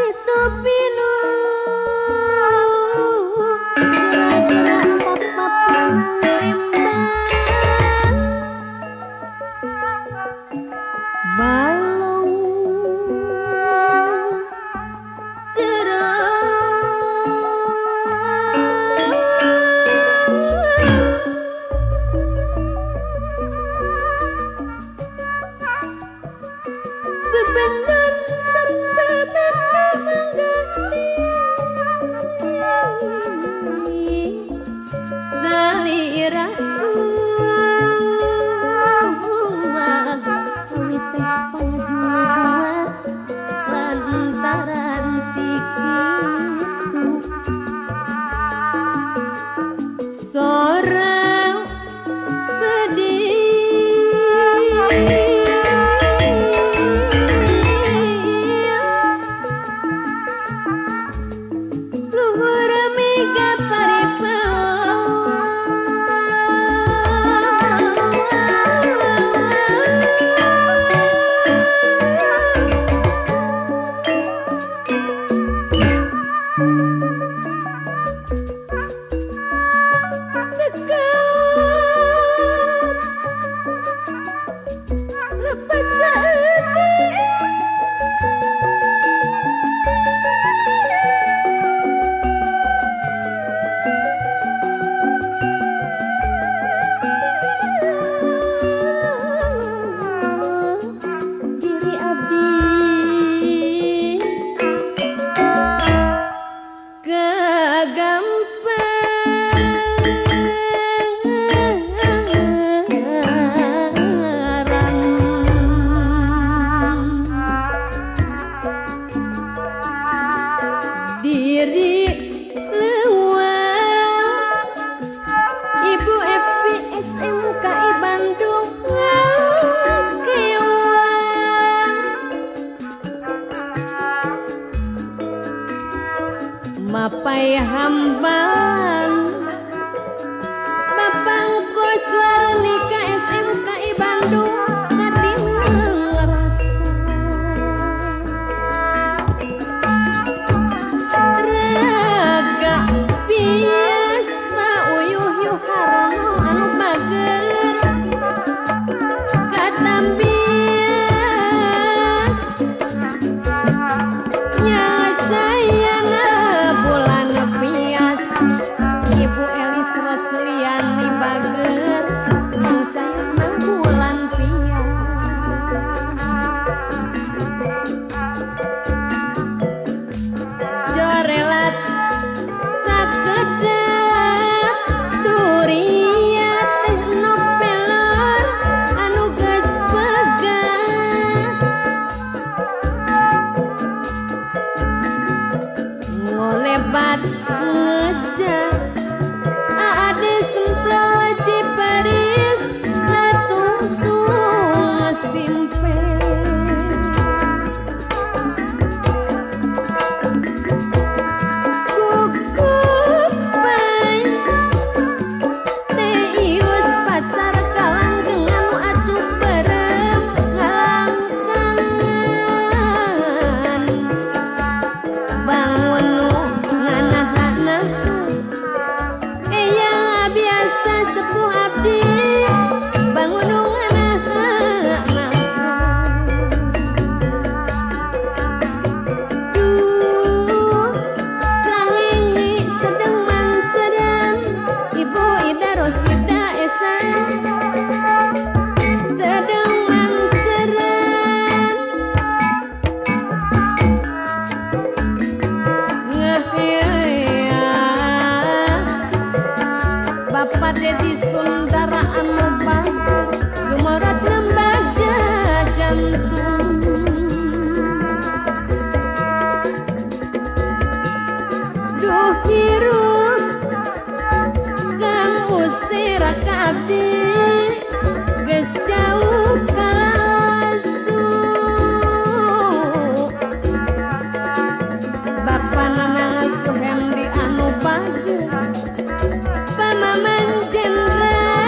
Pamaman jenderal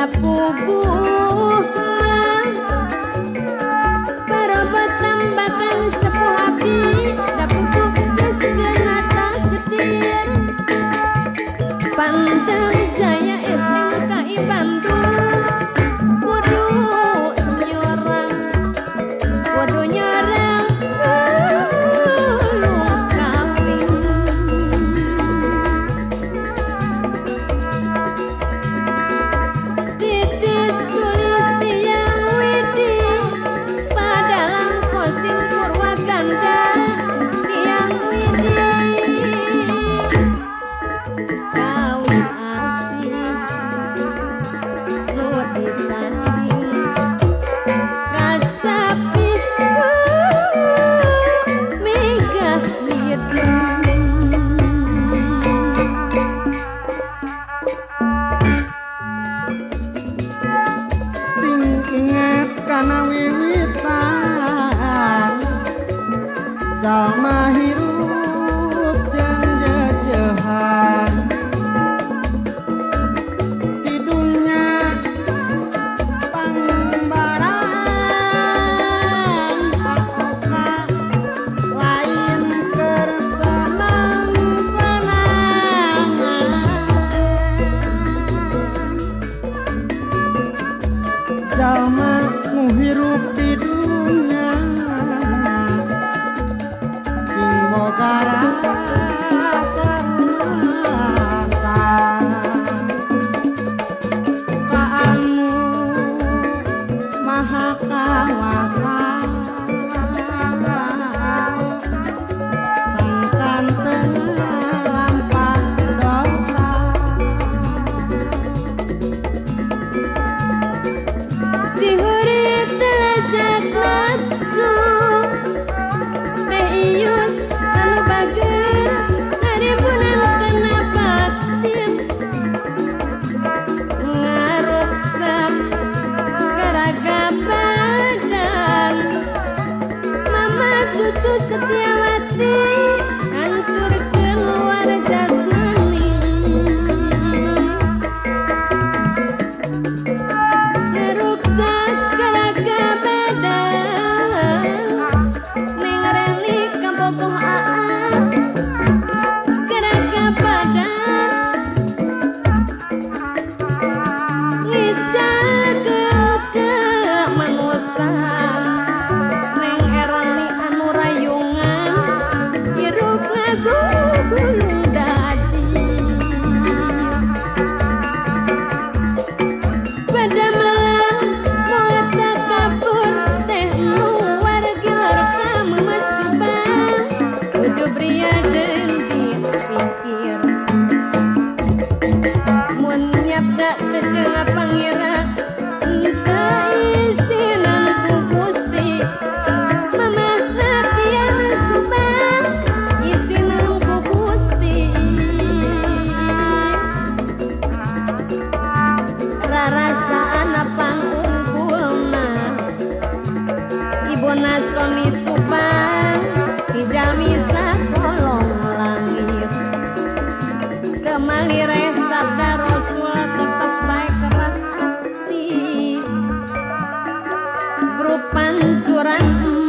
puguh Parobat tambakan sepuh api Da puguh kesegana tak gedir Pantai Jaya SMKI Bandung Kudu nyorang Titis tulis tiang widi Padalang kosim purwaganda tiang widi Kawi asih nur disanding kasapi megah lidung sing inget kana wiwitan jalma hirup jeung jejehan di dunya pangbaraan oka lain keur senang-senangan jalma nu hirup di dunya sing boga rasa ka anu maha kawasa sangkan teu lampah dosa Si hurit telajak langsung Teh ius anu bager Haribunan kena batin Ngaruksak garaga badan Mama cucu Setiawati Hancurkeun luar jasmani Ngeruksak garaga badan Neng Reni kambogoh aang garaga badan Ngijalkeun ke manusa Neng Erani anu rayungan hirup lagu gulung daji pada malam moal tak kapur teh luar gilar kamu masubang ujub ria jeung dipikir mun nyapda teu jeung pangira teu isinan ku Gusti mamah latihan subang isinan ku Gusti rarasaan pangungkulna ibuna Soni Subang hijami sakolong langit kemali sabda Rasul tetep baik keras hati grup pancuran